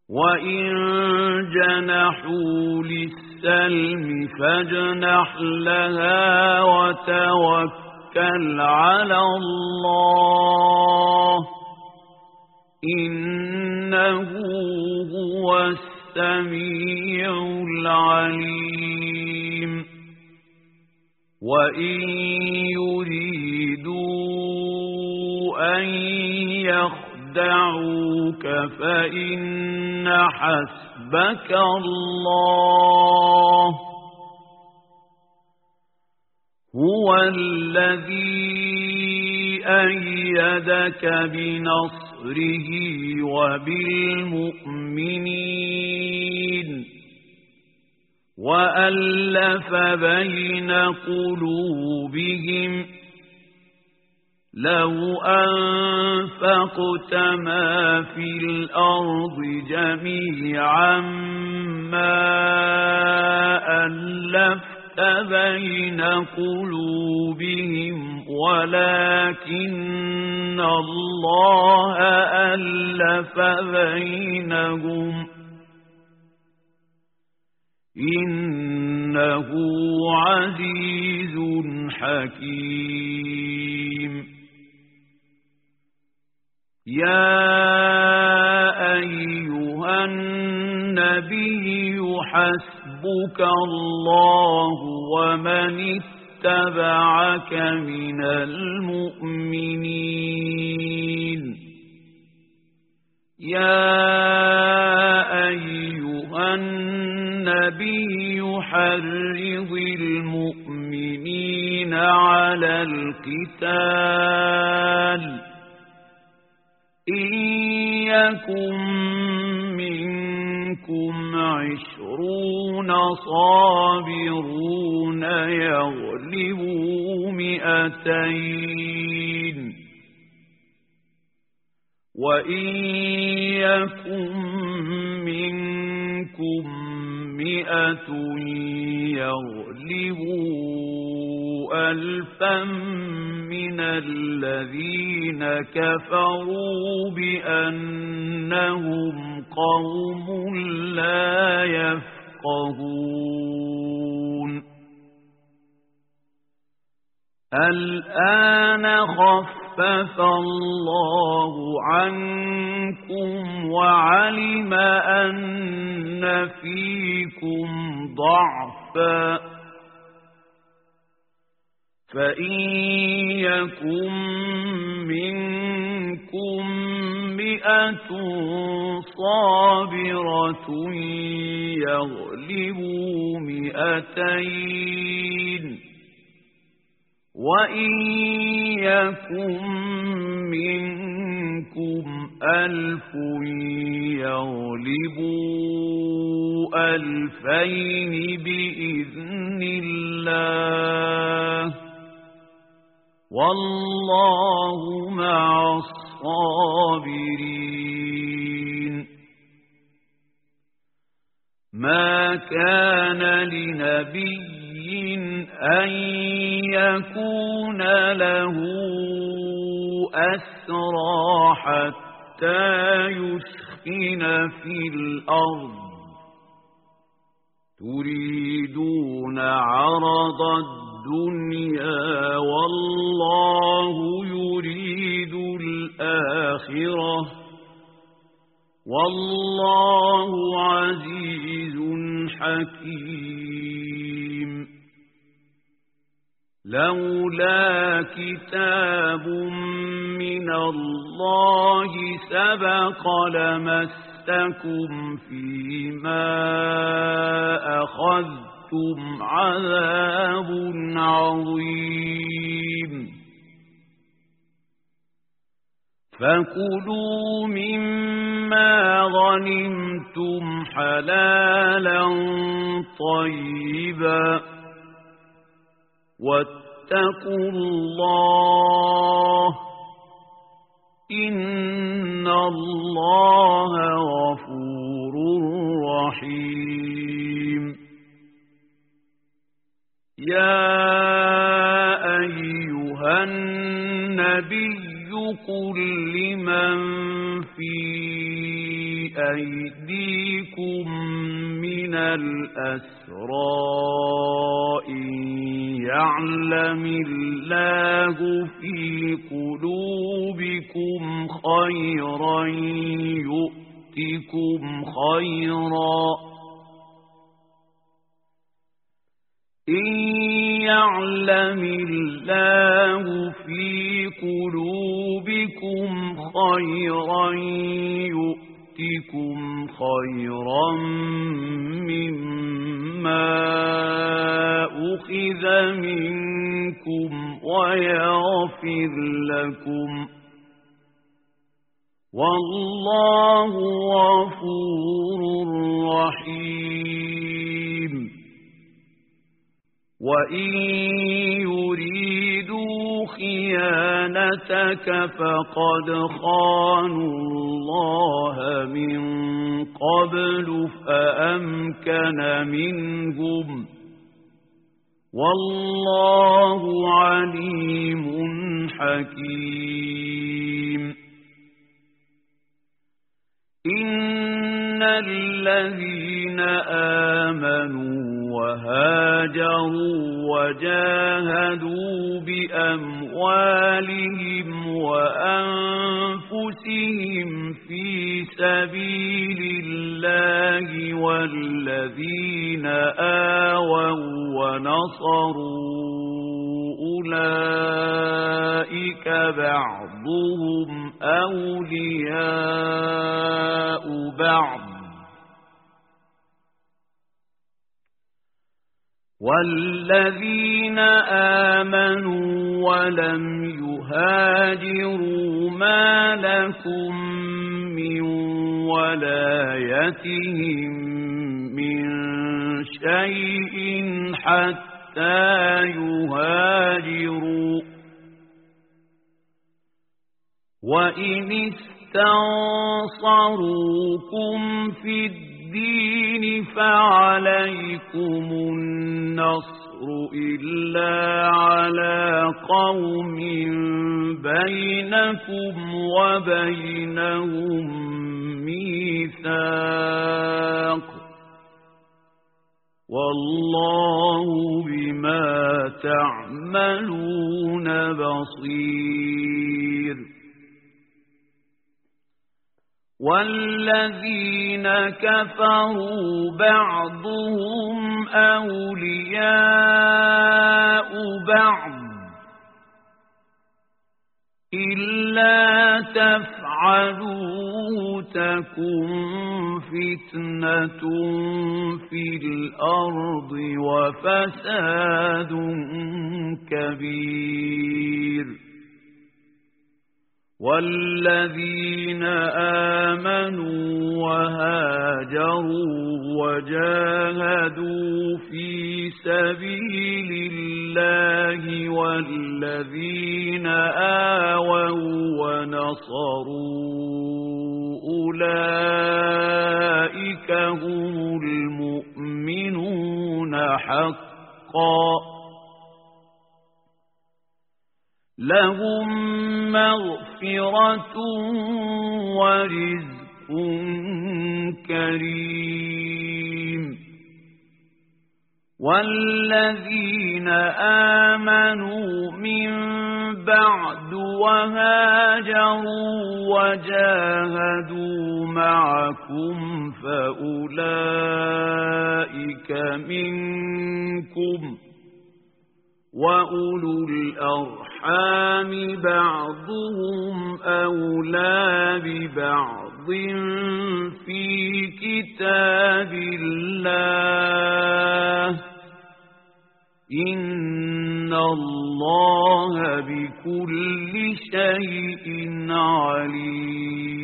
وإن جنحوا للسلم فاجنح لها وتوكل على الله إنه هو السميع العليم وإن يريدوا أن يخدعوك فإن حسبك الله هو الذي أيدك بنصره وبالمؤمنين وألف بين قلوبهم لو أنفقت ما في الأرض جميعا ما ألفت بين قلوبهم ولكن الله ألف بينهم إنه عزيز حكيم يا أيها النبي حسبك الله ومن اتبعك من المؤمنين يا أيها النبي حرض المؤمنين على القتال إن يكن منكم 20 صابرون يغلبوا 200 وإن يكن منكم 100 يغلبوا 1000 من الذين كفروا بأنهم قوم لا يفقهون الآن خفف الله عنكم وعلم أن فيكم ضعفا فإن يكن منكم 100 صابرة يغلبوا 200 وإن يكن منكم 1000 يغلبوا 2000 بإذن الله والله مع الصابرين ما كان لنبي أن يكون له أسرى حتى يسخن في الأرض تريدون عرض الدنيا والله يريد الآخرة والله عزيز حكيم لولا كتاب من الله سبق لمسكم فيما أخذتم عذاب عظيم فكلوا مما غنمتم حلالا طيبا واتقوا الله إن الله غفور رحيم يا أيها النبي قل لمن في أيديكم من الأسرى إن يعلم الله في قلوبكم خيرا يؤتكم خيرا إن يعلم الله في قلوبكم خيرا يؤتكم خيرا مما أخذ منكم ويغفر لكم والله غفور رحيم وإن يريدوا خيانتك فقد خانوا الله من قبل فأمكن منهم والله عليم حكيم إن الذين آمنوا وهاجروا وجاهدوا بأموالهم وأنفسهم في سبيل الله والذين آووا ونصروا أولئك بعضهم أولياء بعض والذين آمنوا ولم يهاجروا ما لكم من ولايتهم من شيء حتى يهاجروا وإن استنصروكم في الدين فعليكم النصر إلا على قوم بينكم وبينهم ميثاق والله بما تعملون بصير والذين كفروا بعضهم أولياء بعض إلا تفعلوا تكن فتنة في الأرض وفساد كبير والذين آمنوا وهاجروا وجاهدوا في سبيل الله والذين آووا ونصروا أولئك هم المؤمنون حقا لهم مغفرة ورزق كريم والذين آمنوا من بعد وهاجروا وجاهدوا معكم فأولئك منكم وأولو الأرحام بعضهم أولى ببعض في كتاب الله إن الله بكل شيء عليم